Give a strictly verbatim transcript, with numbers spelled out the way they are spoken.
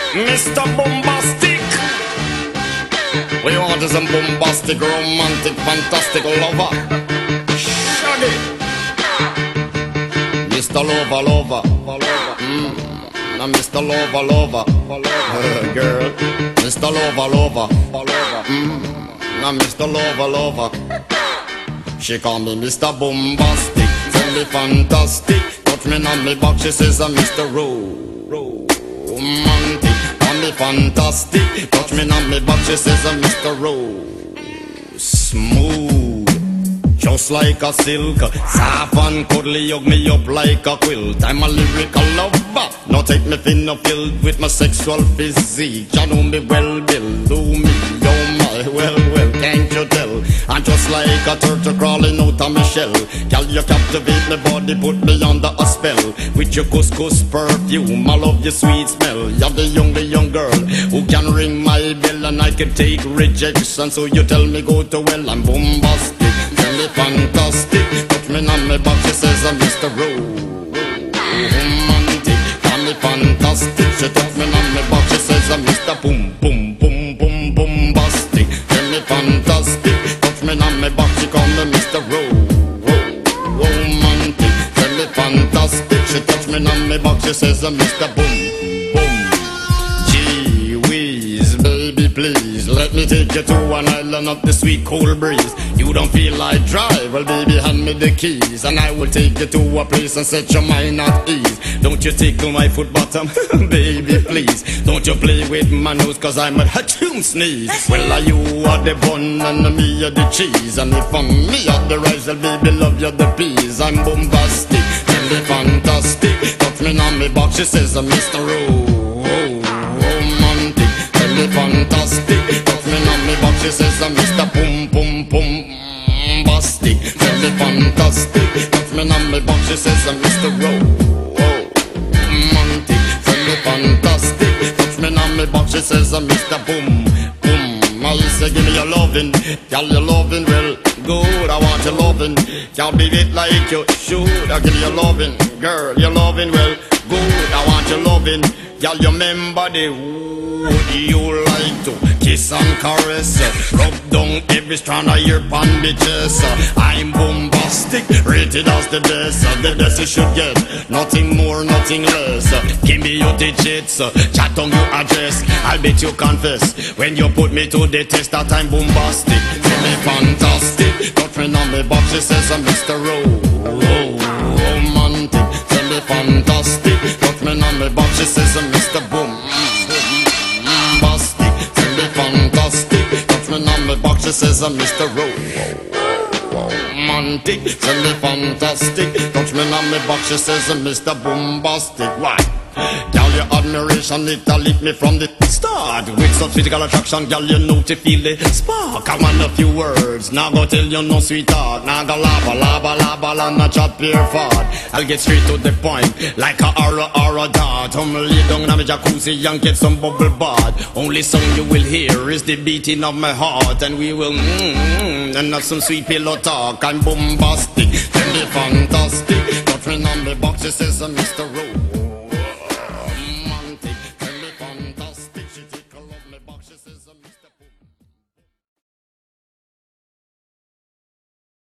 Mister Bombastic. We want is a bombastic, romantic, fantastic lover. Shaggy. Mister Lover, lover. Mm. Now Mister Lover, lover. Uh, girl. Mister Lover, lover. Mm. Now Mister Lover, lover. She call me Mister Bombastic. Tell me fantastic. Touch me on me back, she says I'm Mister Romantic. Call me fantastic. Touch me on me back, she says I'm Mister Rose. Smooth, just like a silk. Soft and cuddly, hug me up like a quilt. I'm a lyrical lover. Now take me thin or filled with my sexual physique. You know me well, Bill. Do me, oh my, well, well, can't you tell? I'm just like a turtle crawling out of my shell. Girl, you captivate my body, put me under a spell. With your couscous perfume, I love your sweet smell. You're the young, the young girl who can ring my bell, and I can take rejection. So you tell me go to well, I'm bombastic. Tell me fantastic. Touch me on my back, she says I'm Mister Romantic. Tell me fantastic. She touch me on my back, she says I'm Mister Boom, boom, boom, boom, bombastic. Tell me fantastic. Touch me on my back, she call me Mister Romantic. Tell me fantastic. She touch me on my back, she says I'm Mister Boom, boom. Gee whiz, baby please, let me take you to an island of the sweet cool breeze. You don't feel like drive, well baby hand me the keys, and I will take you to a place and set your mind at ease. Don't you tickle my foot bottom, baby please. Don't you play with my nose, cause I'm a hatchoon sneeze. Well are you are the bun and me are the cheese, and if I'm me are the rice, well baby love you the peas. I'm bombastic, tell me fantastic. Touch me on me box, she says I'm Mister Romantic. Tell me fantastic. Touch me on me box, she says I'm Mister Boom, boom, boom. Bastic, tell me fantastic. Touch me on me box, she says I'm Mister Romantic. Tell me fantastic. Touch me on me box, she says I'm Mister Boom, boom. I say give me your lovin', girl your lovin' well good. I want your lovin', can't beat it like you should. I give you your lovin', girl your lovin' well good. I want your lovin', girl you remember the would you like to kiss and caress, rub down every strand of your bandages. I'm bombastic, rated as the best, the best you should get, nothing more, nothing less. Give me your digits, chat on your address, I'll bet you confess when you put me to the test that I'm bombastic. Tell me fantastic, touch me on me box, she says I'm Mister Romantic. Tell me fantastic, touch me on me box, she says I'm Mister Boom. Fantastic, touch me on me box, she says I'm Mister Romantic. Tell me fantastic, touch me on me box, she says I'm Mister Bombastic. Why? Girl, your admiration, it a lit me from the start. With such physical attraction, girl, you know to feel the spark. I want a few words, now go tell you no sweetheart. Now go lava, lava, lava, la, not chat pure fart. I'll get straight to the point, like a aura, aura dart. I'm lay down in my jacuzzi and get some bubble bath. Only song you will hear is the beating of my heart, and we will mmm, and have some sweet pillow talk. I'm bombastic, tell me fantastic. Touch me on the box, she says I'm Mister Rose.